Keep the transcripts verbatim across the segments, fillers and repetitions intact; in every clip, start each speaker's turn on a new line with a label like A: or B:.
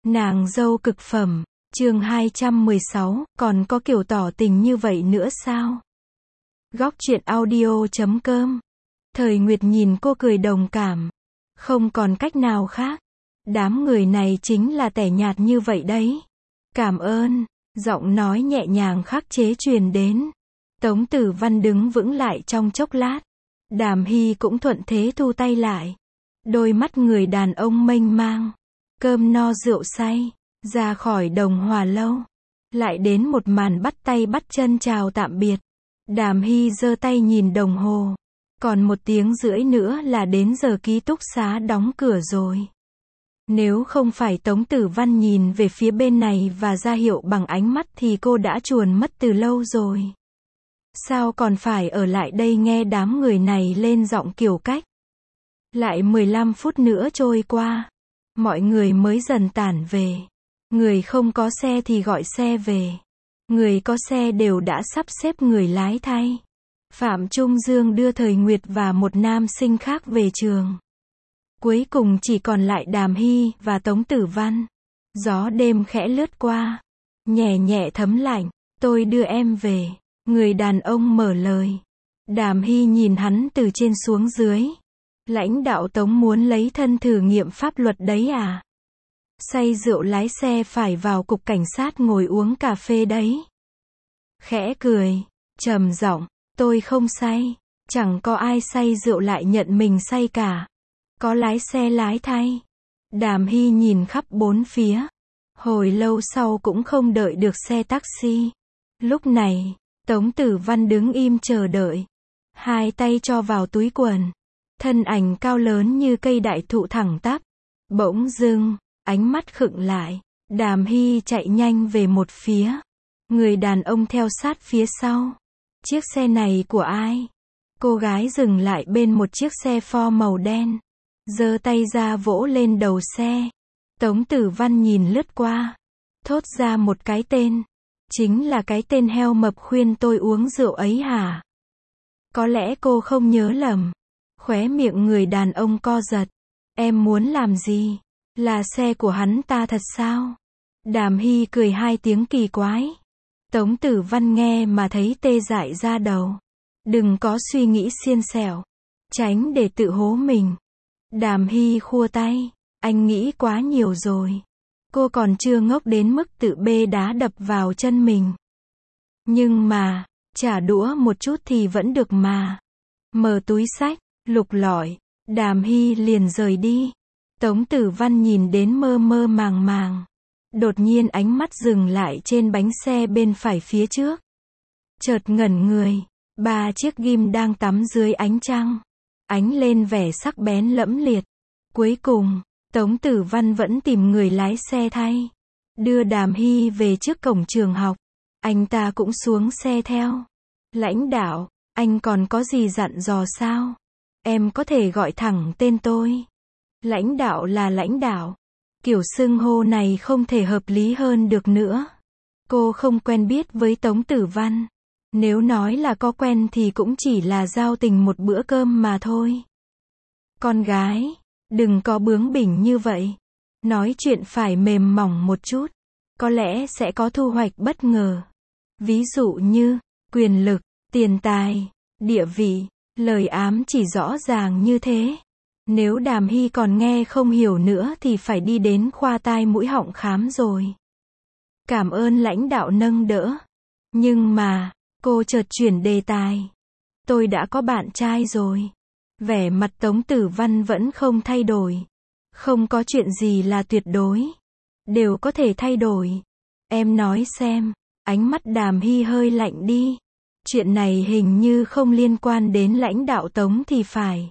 A: Nàng dâu cực phẩm, chương hai trăm mười sáu, còn có kiểu tỏ tình như vậy nữa sao? Góc truyện audio chấm com. Thời Nguyệt nhìn cô cười đồng cảm. Không còn cách nào khác. Đám người này chính là tẻ nhạt như vậy đấy. Cảm ơn, giọng nói nhẹ nhàng khắc chế truyền đến. Tống Tử Văn đứng vững lại trong chốc lát. Đàm Hy cũng thuận thế thu tay lại. Đôi mắt người đàn ông mênh mang. Cơm no rượu say. Ra khỏi Đồng Hòa lâu. Lại đến một màn bắt tay bắt chân chào tạm biệt. Đàm Hy giơ tay nhìn đồng hồ. Còn một tiếng rưỡi nữa là đến giờ ký túc xá đóng cửa rồi. Nếu không phải Tống Tử Văn nhìn về phía bên này và ra hiệu bằng ánh mắt thì cô đã chuồn mất từ lâu rồi. Sao còn phải ở lại đây nghe đám người này lên giọng kiểu cách. Lại mười lăm phút nữa trôi qua. Mọi người mới dần tản về. Người không có xe thì gọi xe về. Người có xe đều đã sắp xếp người lái thay. Phạm Trung Dương đưa Thời Nguyệt và một nam sinh khác về trường. Cuối cùng chỉ còn lại Đàm Hy và Tống Tử Văn. Gió đêm khẽ lướt qua. Nhẹ nhẹ thấm lạnh. Tôi đưa em về. Người đàn ông mở lời. Đàm Hy nhìn hắn từ trên xuống dưới. Lãnh đạo Tống muốn lấy thân thử nghiệm pháp luật đấy à? Say rượu lái xe phải vào cục cảnh sát ngồi uống cà phê đấy. Khẽ cười, trầm giọng, tôi không say. Chẳng có ai say rượu lại nhận mình say cả. Có lái xe lái thay. Đàm Hy nhìn khắp bốn phía. Hồi lâu sau cũng không đợi được xe taxi. Lúc này, Tống Tử Văn đứng im chờ đợi. Hai tay cho vào túi quần. Thân ảnh cao lớn như cây đại thụ thẳng tắp. Bỗng dưng, ánh mắt khựng lại. Đàm Hy chạy nhanh về một phía. Người đàn ông theo sát phía sau. Chiếc xe này của ai? Cô gái dừng lại bên một chiếc xe Ford màu đen. Giơ tay ra vỗ lên đầu xe. Tống Tử Văn nhìn lướt qua. Thốt ra một cái tên. Chính là cái tên heo mập khuyên tôi uống rượu ấy hả? Có lẽ cô không nhớ lầm. Khóe miệng người đàn ông co giật. Em muốn làm gì? Là xe của hắn ta thật sao? Đàm Hy cười hai tiếng kỳ quái. Tống Tử Văn nghe mà thấy tê dại da đầu. Đừng có suy nghĩ xiên xẻo. Tránh để tự hố mình. Đàm Hy khua tay. Anh nghĩ quá nhiều rồi. Cô còn chưa ngốc đến mức tự bê đá đập vào chân mình. Nhưng mà, trả đũa một chút thì vẫn được mà. Mở túi xách, lục lọi. Đàm Hy liền rời đi. Tống Tử Văn nhìn đến mơ mơ màng màng. Đột nhiên ánh mắt dừng lại trên bánh xe bên phải phía trước. Chợt ngẩn người. Ba chiếc ghim đang tắm dưới ánh trăng. Ánh lên vẻ sắc bén lẫm liệt. Cuối cùng, Tống Tử Văn vẫn tìm người lái xe thay. Đưa Đàm Hy về trước cổng trường học. Anh ta cũng xuống xe theo. Lãnh đạo, anh còn có gì dặn dò sao? Em có thể gọi thẳng tên tôi. Lãnh đạo là lãnh đạo. Kiểu xưng hô này không thể hợp lý hơn được nữa. Cô không quen biết với Tống Tử Văn. Nếu nói là có quen thì cũng chỉ là giao tình một bữa cơm mà thôi. Con gái, đừng có bướng bỉnh như vậy. Nói chuyện phải mềm mỏng một chút. Có lẽ sẽ có thu hoạch bất ngờ. Ví dụ như, quyền lực, tiền tài, địa vị, lời ám chỉ rõ ràng như thế. Nếu Đàm Hy còn nghe không hiểu nữa thì phải đi đến khoa tai mũi họng khám rồi. Cảm ơn lãnh đạo nâng đỡ. Nhưng mà, cô chợt chuyển đề tài. Tôi đã có bạn trai rồi. Vẻ mặt Tống Tử Văn vẫn không thay đổi. Không có chuyện gì là tuyệt đối. Đều có thể thay đổi. Em nói xem. Ánh mắt Đàm Hy hơi lạnh đi. Chuyện này hình như không liên quan đến lãnh đạo Tống thì phải.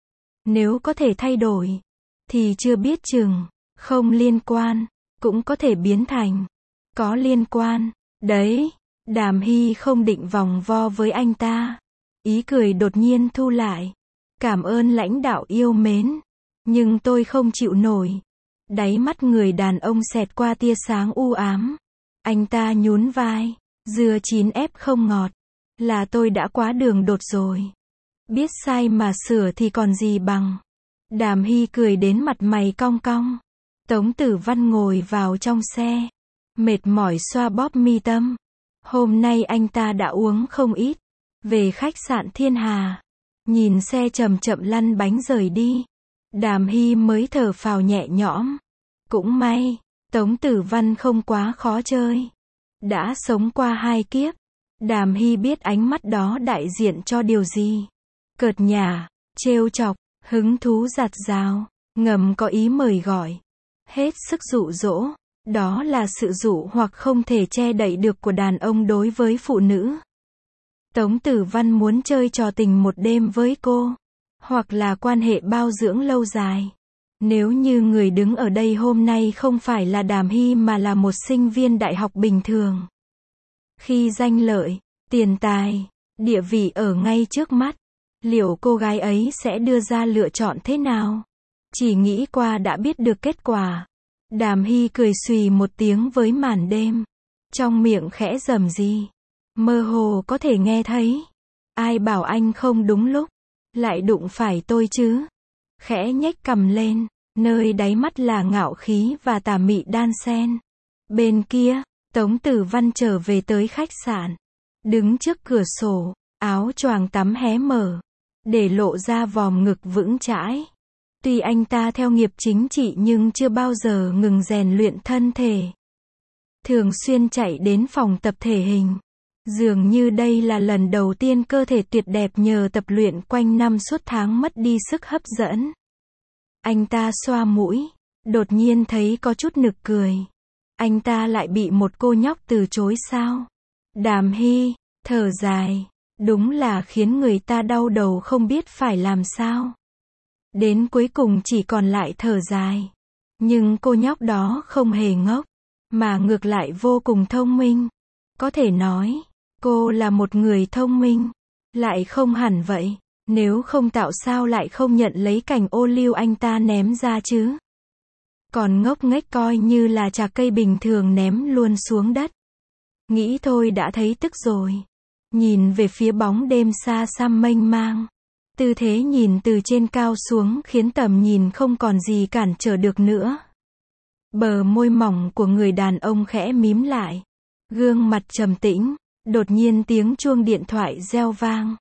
A: Nếu có thể thay đổi, thì chưa biết chừng. Không liên quan, cũng có thể biến thành có liên quan. Đấy, Đàm Hy không định vòng vo với anh ta. Ý cười đột nhiên thu lại. Cảm ơn lãnh đạo yêu mến. Nhưng tôi không chịu nổi. Đáy mắt người đàn ông xẹt qua tia sáng u ám. Anh ta nhún vai. Dưa chín ép không ngọt. Là tôi đã quá đường đột rồi. Biết sai mà sửa thì còn gì bằng. Đàm Hy cười đến mặt mày cong cong. Tống Tử Văn ngồi vào trong xe, mệt mỏi xoa bóp mi tâm. Hôm nay anh ta đã uống không ít. Về khách sạn Thiên Hà, nhìn xe chậm chậm lăn bánh rời đi, Đàm Hy mới thở phào nhẹ nhõm. Cũng may, Tống Tử Văn không quá khó chơi. Đã sống qua hai kiếp, Đàm Hy biết ánh mắt đó đại diện cho điều gì. Cợt nhả, trêu chọc, hứng thú giặt rào, ngầm có ý mời gọi, hết sức dụ dỗ. Đó là sự dụ hoặc không thể che đậy được của đàn ông đối với phụ nữ. Tống Tử Văn muốn chơi trò tình một đêm với cô, hoặc là quan hệ bao dưỡng lâu dài. Nếu như người đứng ở đây hôm nay không phải là Đàm Hy mà là một sinh viên đại học bình thường. Khi danh lợi, tiền tài, địa vị ở ngay trước mắt, liệu cô gái ấy sẽ đưa ra lựa chọn thế nào? Chỉ nghĩ qua đã biết được kết quả. Đàm Hy cười xùy một tiếng với màn đêm, trong miệng khẽ rầm gì, mơ hồ có thể nghe thấy. Ai bảo anh không đúng lúc, lại đụng phải tôi chứ? Khẽ nhếch cằm lên, nơi đáy mắt là ngạo khí và tà mị đan xen. Bên kia, Tống Tử Văn trở về tới khách sạn, đứng trước cửa sổ, áo choàng tắm hé mở, để lộ ra vòm ngực vững chãi. Tuy anh ta theo nghiệp chính trị nhưng chưa bao giờ ngừng rèn luyện thân thể. Thường xuyên chạy đến phòng tập thể hình. Dường như đây là lần đầu tiên cơ thể tuyệt đẹp nhờ tập luyện quanh năm suốt tháng mất đi sức hấp dẫn. Anh ta xoa mũi, đột nhiên thấy có chút nực cười. Anh ta lại bị một cô nhóc từ chối sao? Đàm Hy, thở dài, đúng là khiến người ta đau đầu không biết phải làm sao. Đến cuối cùng chỉ còn lại thở dài. Nhưng cô nhóc đó không hề ngốc, mà ngược lại vô cùng thông minh. Có thể nói, cô là một người thông minh. Lại không hẳn vậy, nếu không tạo sao lại không nhận lấy cành ô liu anh ta ném ra chứ. Còn ngốc nghếch coi như là trà cây bình thường ném luôn xuống đất. Nghĩ thôi đã thấy tức rồi. Nhìn về phía bóng đêm xa xăm mênh mang. Tư thế nhìn từ trên cao xuống khiến tầm nhìn không còn gì cản trở được nữa. Bờ môi mỏng của người đàn ông khẽ mím lại. Gương mặt trầm tĩnh. Đột nhiên tiếng chuông điện thoại reo vang.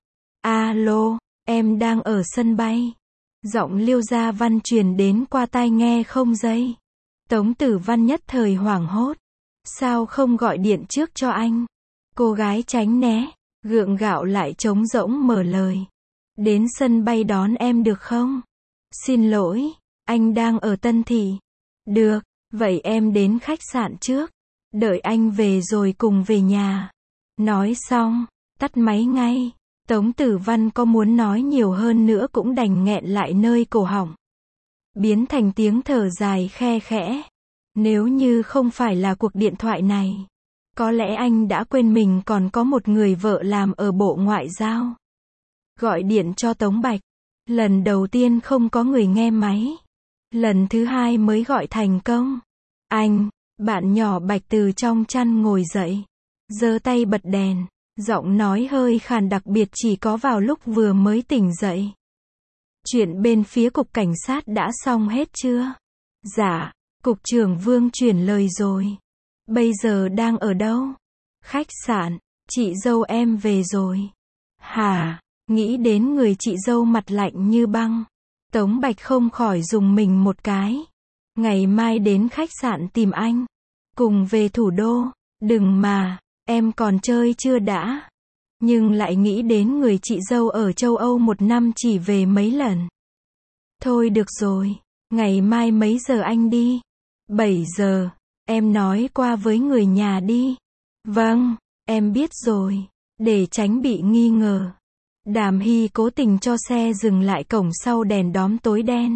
A: Alo, em đang ở sân bay. Giọng Liêu Gia Văn truyền đến qua tai nghe không dây. Tống Tử Văn nhất thời hoảng hốt. Sao không gọi điện trước cho anh? Cô gái tránh né, gượng gạo lại trống rỗng mở lời. Đến sân bay đón em được không? Xin lỗi, anh đang ở Tân Thị. Được, vậy em đến khách sạn trước. Đợi anh về rồi cùng về nhà. Nói xong, tắt máy ngay. Tống Tử Văn có muốn nói nhiều hơn nữa cũng đành nghẹn lại nơi cổ họng. Biến thành tiếng thở dài khe khẽ. Nếu như không phải là cuộc điện thoại này, có lẽ anh đã quên mình còn có một người vợ làm ở Bộ Ngoại giao. Gọi điện cho Tống Bạch. Lần đầu tiên không có người nghe máy. Lần thứ hai mới gọi thành công. Anh, bạn nhỏ Bạch từ trong chăn ngồi dậy. Giơ tay bật đèn. Giọng nói hơi khàn đặc biệt chỉ có vào lúc vừa mới tỉnh dậy. Chuyện bên phía cục cảnh sát đã xong hết chưa? Dạ, cục trưởng Vương chuyển lời rồi. Bây giờ đang ở đâu? Khách sạn, chị dâu em về rồi. Hả? Nghĩ đến người chị dâu mặt lạnh như băng. Tống Bạch không khỏi dùng mình một cái. Ngày mai đến khách sạn tìm anh. Cùng về thủ đô. Đừng mà, em còn chơi chưa đã. Nhưng lại nghĩ đến người chị dâu ở châu Âu một năm chỉ về mấy lần. Thôi được rồi, ngày mai mấy giờ anh đi? bảy giờ, em nói qua với người nhà đi. Vâng, em biết rồi, để tránh bị nghi ngờ. Đàm Hy cố tình cho xe dừng lại cổng sau đèn đóm tối đen.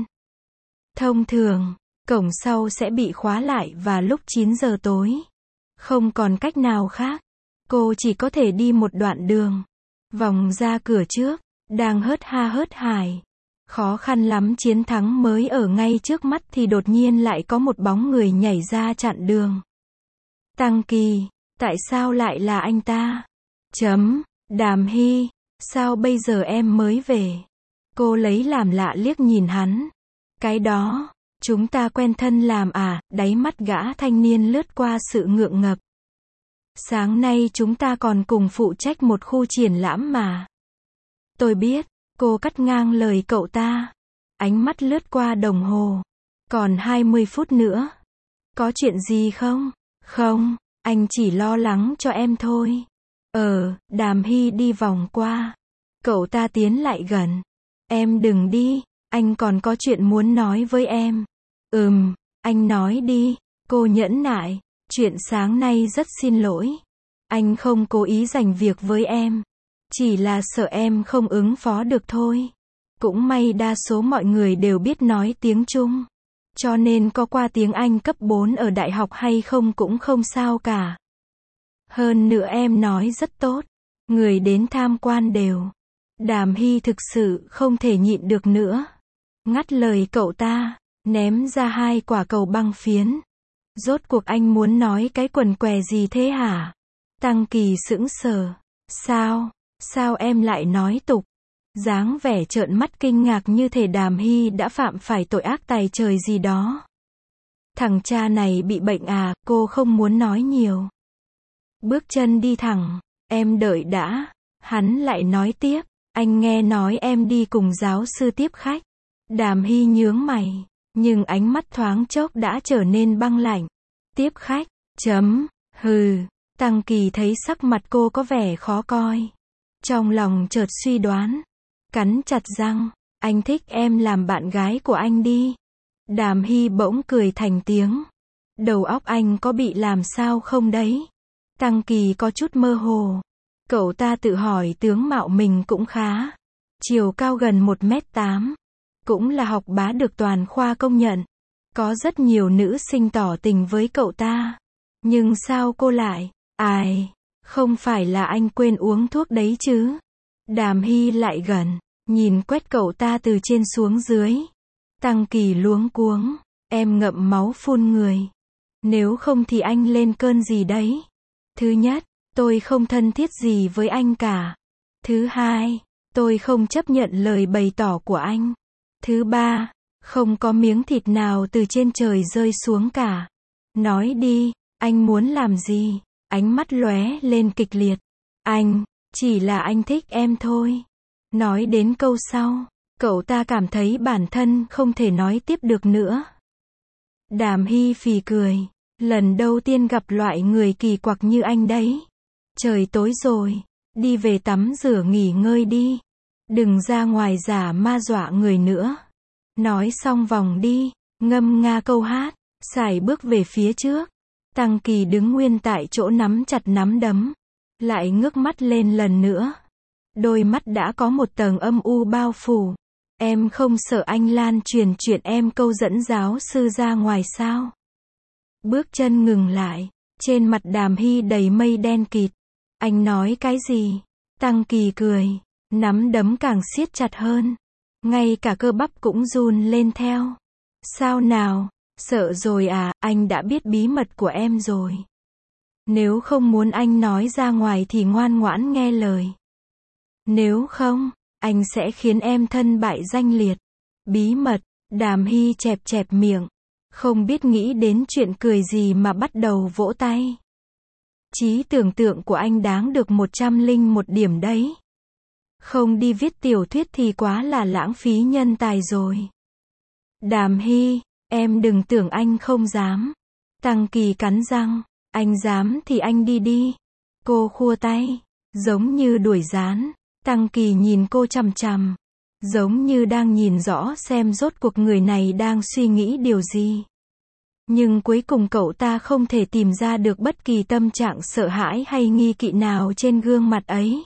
A: Thông thường, cổng sau sẽ bị khóa lại vào lúc chín giờ tối. Không còn cách nào khác. Cô chỉ có thể đi một đoạn đường. Vòng ra cửa trước, đang hớt ha hớt hải. Khó khăn lắm chiến thắng mới ở ngay trước mắt thì đột nhiên lại có một bóng người nhảy ra chặn đường. Tăng Kỳ, tại sao lại là anh ta? Chấm, Đàm Hy, sao bây giờ em mới về? Cô lấy làm lạ liếc nhìn hắn. Cái đó, Chúng ta quen thân làm à, đáy mắt gã thanh niên lướt qua sự ngượng ngập. Sáng nay chúng ta còn cùng phụ trách một khu triển lãm mà. Tôi biết, cô cắt ngang lời cậu ta. Ánh mắt lướt qua đồng hồ. Còn hai mươi phút nữa. Có chuyện gì không? Không, anh chỉ lo lắng cho em thôi. Ờ, Đàm Hy đi vòng qua. Cậu ta tiến lại gần. Em đừng đi, anh còn có chuyện muốn nói với em. Ừm, anh nói đi. Cô nhẫn nại. Chuyện sáng nay rất xin lỗi. Anh không cố ý giành việc với em. Chỉ là sợ em không ứng phó được thôi. Cũng may đa số mọi người đều biết nói tiếng Trung. Cho nên có qua tiếng Anh cấp bốn ở đại học hay không cũng không sao cả. Hơn nữa em nói rất tốt. Người đến tham quan đều. Đàm Hy thực sự không thể nhịn được nữa. Ngắt lời cậu ta, ném ra hai quả cầu băng phiến. Rốt cuộc anh muốn nói cái quần què gì thế hả? Tăng Kỳ sững sờ. Sao? Sao em lại nói tục? Dáng vẻ trợn mắt kinh ngạc như thể Đàm Hy đã phạm phải tội ác tày trời gì đó. Thằng cha này bị bệnh à, cô không muốn nói nhiều. Bước chân đi thẳng, em đợi đã. Hắn lại nói tiếp, anh nghe nói em đi cùng giáo sư tiếp khách. Đàm Hy nhướng mày, nhưng ánh mắt thoáng chốc đã trở nên băng lạnh. Tiếp khách, chấm, hừ. Tăng Kỳ thấy sắc mặt cô có vẻ khó coi. Trong lòng chợt suy đoán. Cắn chặt răng, anh thích em làm bạn gái của anh đi. Đàm Hy bỗng cười thành tiếng. Đầu óc anh có bị làm sao không đấy? Tăng Kỳ có chút mơ hồ. Cậu ta tự hỏi tướng mạo mình cũng khá. Chiều cao gần một mét tám. Cũng là học bá được toàn khoa công nhận. Có rất nhiều nữ sinh tỏ tình với cậu ta. Nhưng sao cô lại, ai, không phải là anh quên uống thuốc đấy chứ? Đàm Hy lại gần, nhìn quét cậu ta từ trên xuống dưới. Tăng Kỳ luống cuống, em ngậm máu phun người. Nếu không thì anh lên cơn gì đấy? Thứ nhất, tôi không thân thiết gì với anh cả. Thứ hai, tôi không chấp nhận lời bày tỏ của anh. Thứ ba, không có miếng thịt nào từ trên trời rơi xuống cả. Nói đi, anh muốn làm gì? Ánh mắt lóe lên kịch liệt. Anh, chỉ là anh thích em thôi. Nói đến câu sau, cậu ta cảm thấy bản thân không thể nói tiếp được nữa. Đàm Hy phì cười. Lần đầu tiên gặp loại người kỳ quặc như anh đấy. Trời tối rồi, đi về tắm rửa nghỉ ngơi đi. Đừng ra ngoài giả ma dọa người nữa. Nói xong vòng đi, ngâm nga câu hát, sải bước về phía trước. Tăng Kỳ đứng nguyên tại chỗ nắm chặt nắm đấm. Lại ngước mắt lên lần nữa. Đôi mắt đã có một tầng âm u bao phủ. Em không sợ anh lan truyền chuyện em câu dẫn giáo sư ra ngoài sao? Bước chân ngừng lại. Trên mặt Đàm Hy đầy mây đen kịt. Anh nói cái gì? Tăng Kỳ cười. Nắm đấm càng siết chặt hơn. Ngay cả cơ bắp cũng run lên theo. Sao nào? Sợ rồi à, anh đã biết bí mật của em rồi. Nếu không muốn anh nói ra ngoài thì ngoan ngoãn nghe lời. Nếu không, anh sẽ khiến em thân bại danh liệt. Bí mật, Đàm Hy chẹp chẹp miệng. Không biết nghĩ đến chuyện cười gì mà bắt đầu vỗ tay. Trí tưởng tượng của anh đáng được một trăm linh một điểm đấy. Không đi viết tiểu thuyết thì quá là lãng phí nhân tài rồi. Đàm Hy, em đừng tưởng anh không dám. Tăng Kỳ cắn răng. Anh dám thì anh đi đi. Cô khua tay, giống như đuổi gián. Tăng Kỳ nhìn cô chằm chằm, giống như đang nhìn rõ xem rốt cuộc người này đang suy nghĩ điều gì. Nhưng cuối cùng cậu ta không thể tìm ra được bất kỳ tâm trạng sợ hãi hay nghi kỵ nào trên gương mặt ấy.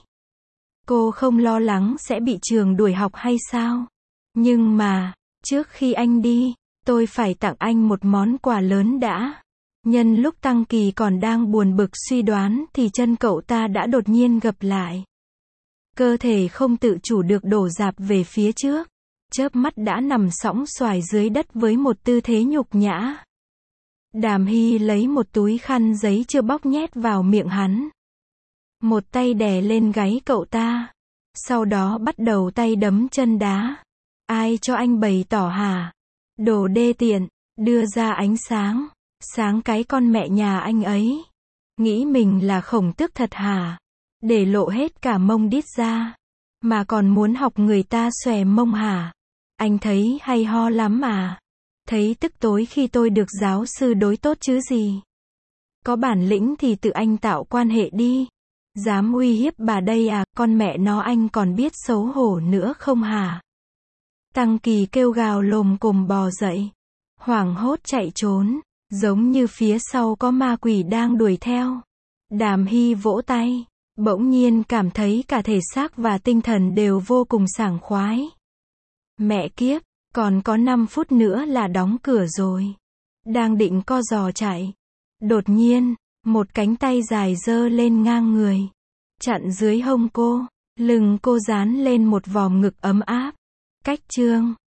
A: Cô không lo lắng sẽ bị trường đuổi học hay sao? Nhưng mà, trước khi anh đi, tôi phải tặng anh một món quà lớn đã. Nhân lúc Tăng Kỳ còn đang buồn bực suy đoán thì chân cậu ta đã đột nhiên gập lại. Cơ thể không tự chủ được đổ dạp về phía trước. Chớp mắt đã nằm sõng xoài dưới đất với một tư thế nhục nhã. Đàm Hy lấy một túi khăn giấy chưa bóc nhét vào miệng hắn. Một tay đè lên gáy cậu ta. Sau đó bắt đầu tay đấm chân đá. Ai cho anh bày tỏ hả? Đồ đê tiện, đưa ra ánh sáng. Sáng cái con mẹ nhà anh ấy. Nghĩ mình là khổng tước thật hả? Để lộ hết cả mông đít ra. Mà còn muốn học người ta xòe mông hả? Anh thấy hay ho lắm à? Thấy tức tối khi tôi được giáo sư đối tốt chứ gì? Có bản lĩnh thì tự anh tạo quan hệ đi. Dám uy hiếp bà đây à, con mẹ nó anh còn biết xấu hổ nữa không hả? Tăng Kỳ kêu gào lồm cồm bò dậy. Hoảng hốt chạy trốn. Giống như phía sau có ma quỷ đang đuổi theo. Đàm Hy vỗ tay. Bỗng nhiên cảm thấy cả thể xác và tinh thần đều vô cùng sảng khoái. Mẹ kiếp, còn có năm phút nữa là đóng cửa rồi. Đang định co giò chạy. Đột nhiên, một cánh tay dài giơ lên ngang người. Chặn dưới hông cô. Lưng cô dán lên một vòm ngực ấm áp. Cách chương